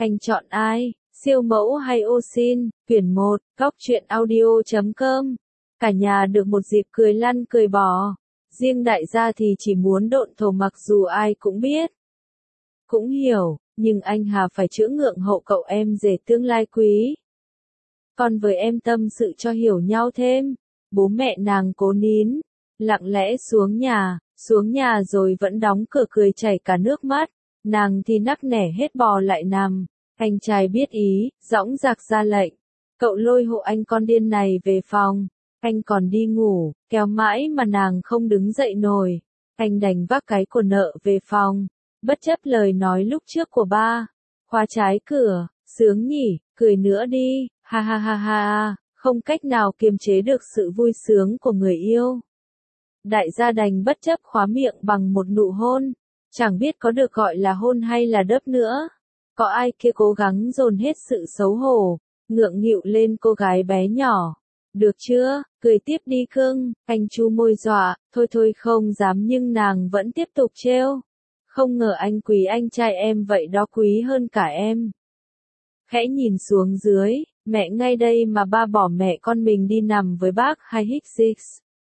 Anh chọn ai? Siêu mẫu hay ô sin? Quyển 1, Góc truyện audio.com. Cả nhà được một dịp cười lăn cười bò. Riêng đại gia thì chỉ muốn độn thổ mặc dù ai cũng biết. Cũng hiểu, nhưng anh Hà phải chữa ngượng hậu cậu em rể tương lai quý. Còn với em tâm sự cho hiểu nhau thêm. Bố mẹ nàng cố nín, lặng lẽ xuống nhà rồi vẫn đóng cửa cười chảy cả nước mắt. Nàng thì nắc nẻ hết bò lại nằm. Anh trai biết ý, dõng dạc ra lệnh. Cậu lôi hộ anh con điên này về phòng. Anh còn đi ngủ, kéo mãi mà nàng không đứng dậy nổi. Anh đành vác cái của nợ về phòng. Bất chấp lời nói lúc trước của ba. Khóa trái cửa, sướng nhỉ, cười nữa đi, ha ha ha ha, không cách nào kiềm chế được sự vui sướng của người yêu. Đại gia đành bất chấp khóa miệng bằng một nụ hôn. Chẳng biết có được gọi là hôn hay là đớp nữa. Có ai kia cố gắng dồn hết sự xấu hổ, ngượng nghịu lên cô gái bé nhỏ. Được chưa, cười tiếp đi cưng, anh chu môi dọa, thôi không dám nhưng nàng vẫn tiếp tục trêu. Không ngờ anh quý anh trai em vậy đó quý hơn cả em. Khẽ nhìn xuống dưới, mẹ ngay đây mà ba bỏ mẹ con mình đi nằm với bác hay Hicks.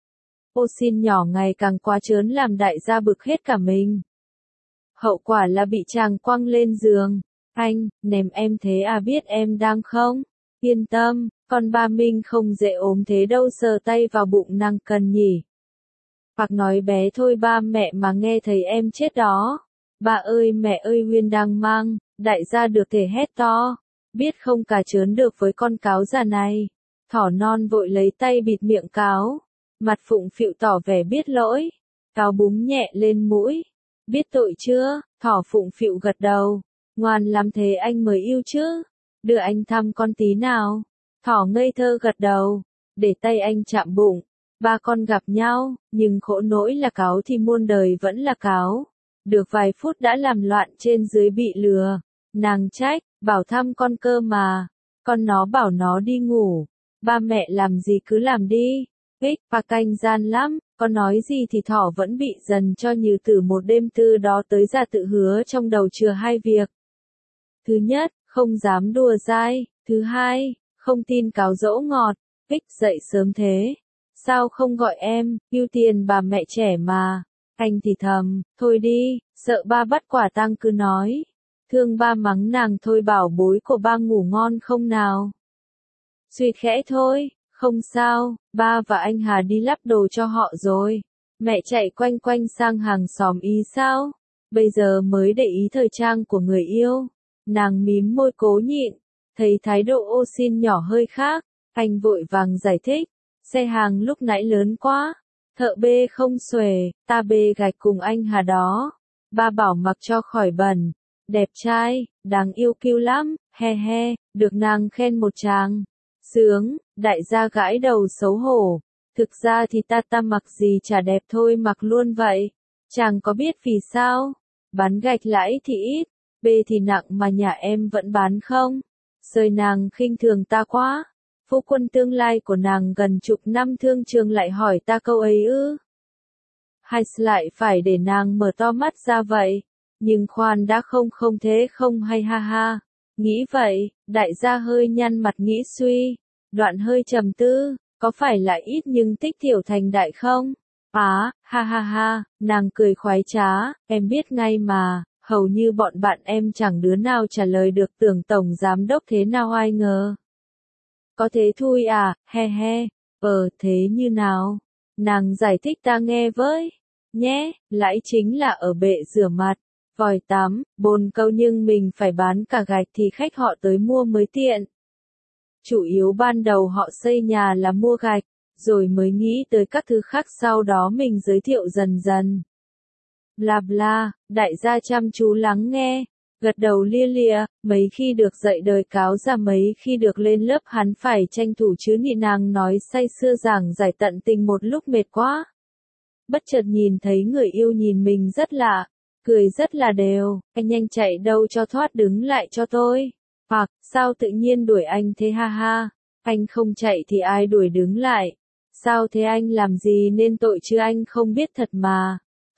Ô xin nhỏ ngày càng quá trớn làm đại gia bực hết cả mình. Hậu quả là bị chàng quăng lên giường. Anh, ném em thế à biết em đang không? Yên tâm, con ba Minh không dễ ốm thế đâu sờ tay vào bụng nàng cần nhỉ. Hoặc nói bé thôi ba mẹ mà nghe thấy em chết đó. Ba ơi mẹ ơi Huyên đang mang, đại gia được thể hét to. Biết không cả trớn được với con cáo già này. Thỏ non vội lấy tay bịt miệng cáo. Mặt phụng phịu tỏ vẻ biết lỗi. Cáo búng nhẹ lên mũi. Biết tội chưa? Thỏ phụng phịu gật đầu. Ngoan lắm thế anh mới yêu chứ. Đưa anh thăm con tí nào. Thỏ ngây thơ gật đầu. Để tay anh chạm bụng. Ba con gặp nhau, nhưng khổ nỗi là cáo thì muôn đời vẫn là cáo. Được vài phút đã làm loạn trên dưới bị lừa. Nàng trách, bảo thăm con cơ mà. Con nó bảo nó đi ngủ. Ba mẹ làm gì cứ làm đi. Ích, bà canh gian lắm, con nói gì thì thỏ vẫn bị dần cho như từ một đêm từ đó tới ra tự hứa trong đầu chừa hai việc. Thứ nhất, không dám đùa dai. Thứ hai, không tin cáo dỗ ngọt. Ích dậy sớm thế. Sao không gọi em, ưu tiền bà mẹ trẻ mà. Anh thì thầm, thôi đi, sợ ba bắt quả tang cứ nói. Thương ba mắng nàng thôi bảo bối của ba ngủ ngon không nào. Suy khẽ thôi, không sao, ba và anh Hà đi lắp đồ cho họ rồi. Mẹ chạy quanh quanh sang hàng xóm ý sao? Bây giờ mới để ý thời trang của người yêu. Nàng mím môi cố nhịn, thấy thái độ ô xin nhỏ hơi khác, anh vội vàng giải thích. Xe hàng lúc nãy lớn quá, thợ bê không xuể, ta bê gạch cùng anh Hà đó. Ba bảo mặc cho khỏi bẩn, đẹp trai, đáng yêu kiêu lắm, he he, được nàng khen một tràng. Sướng, đại gia gãi đầu xấu hổ. Thực ra thì ta mặc gì chả đẹp thôi mặc luôn vậy. Chàng có biết vì sao? Bán gạch lãi thì ít, bê thì nặng mà nhà em vẫn bán không? Sơi nàng khinh thường ta quá. Phu quân tương lai của nàng gần chục năm thương trường lại hỏi ta câu ấy ư? Hay lại phải để nàng mở to mắt ra vậy? Nhưng khoan đã không thế không hay ha ha. Nghĩ vậy, đại gia hơi nhăn mặt nghĩ suy. Đoạn hơi trầm tư, có phải là ít nhưng tích thiểu thành đại không? Ha ha, nàng cười khoái trá, em biết ngay mà, hầu như bọn bạn em chẳng đứa nào trả lời được tưởng tổng giám đốc thế nào ai ngờ. Có thế thôi à, he he, thế như nào? Nàng giải thích ta nghe với, nhé, lãi chính là ở bệ rửa mặt, vòi tắm, bồn cầu nhưng mình phải bán cả gạch thì khách họ tới mua mới tiện. Chủ yếu ban đầu họ xây nhà là mua gạch, rồi mới nghĩ tới các thứ khác sau đó mình giới thiệu dần dần. Bla bla, đại gia chăm chú lắng nghe, gật đầu lia lịa, mấy khi được dạy đời cáo ra mấy khi được lên lớp hắn phải tranh thủ chứ nhị nàng nói say sưa giảng giải tận tình một lúc mệt quá. Bất chợt nhìn thấy người yêu nhìn mình rất lạ, cười rất là đều, anh nhanh chạy đâu cho thoát đứng lại cho tôi. Hoặc, sao tự nhiên đuổi anh thế ha ha, anh không chạy thì ai đuổi đứng lại. Sao thế anh làm gì nên tội chứ anh không biết thật mà.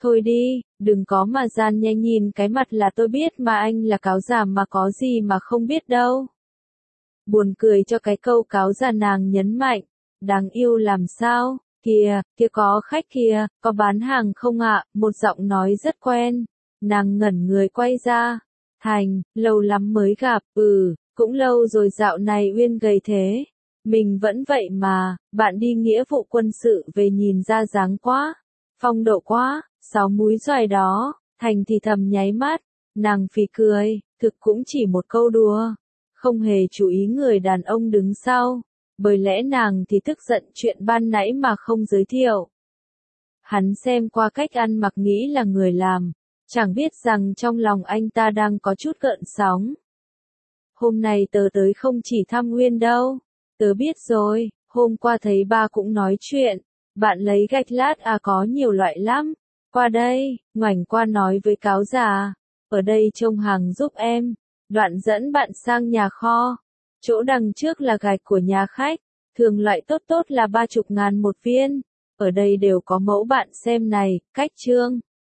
Thôi đi, đừng có mà gian nhanh nhìn cái mặt là tôi biết mà anh là cáo già mà có gì mà không biết đâu. Buồn cười cho cái câu cáo già nàng nhấn mạnh. Đáng yêu làm sao, kìa, kia có khách kìa, có bán hàng không ạ, một giọng nói rất quen. Nàng ngẩn người quay ra. Thành, lâu lắm mới gặp, cũng lâu rồi dạo này Uyên gầy thế. Mình vẫn vậy mà, bạn đi nghĩa vụ quân sự về nhìn ra dáng quá. Phong độ quá, 6 múi xoài đó, Thành thì thầm nháy mắt. Nàng phì cười, thực cũng chỉ một câu đùa. Không hề chú ý người đàn ông đứng sau. Bởi lẽ nàng thì tức giận chuyện ban nãy mà không giới thiệu. Hắn xem qua cách ăn mặc nghĩ là người làm. Chẳng biết rằng trong lòng anh ta đang có chút gợn sóng. Hôm nay tớ tới không chỉ thăm Nguyên đâu. Tớ biết rồi, hôm qua thấy ba cũng nói chuyện. Bạn lấy gạch lát à, có nhiều loại lắm. Qua đây, ngoảnh qua nói với cáo già. Ở đây trông hàng giúp em. Đoạn dẫn bạn sang nhà kho. Chỗ đằng trước là gạch của nhà khách. Thường loại tốt tốt là 30.000 một viên. Ở đây đều có mẫu bạn xem này, cách trương.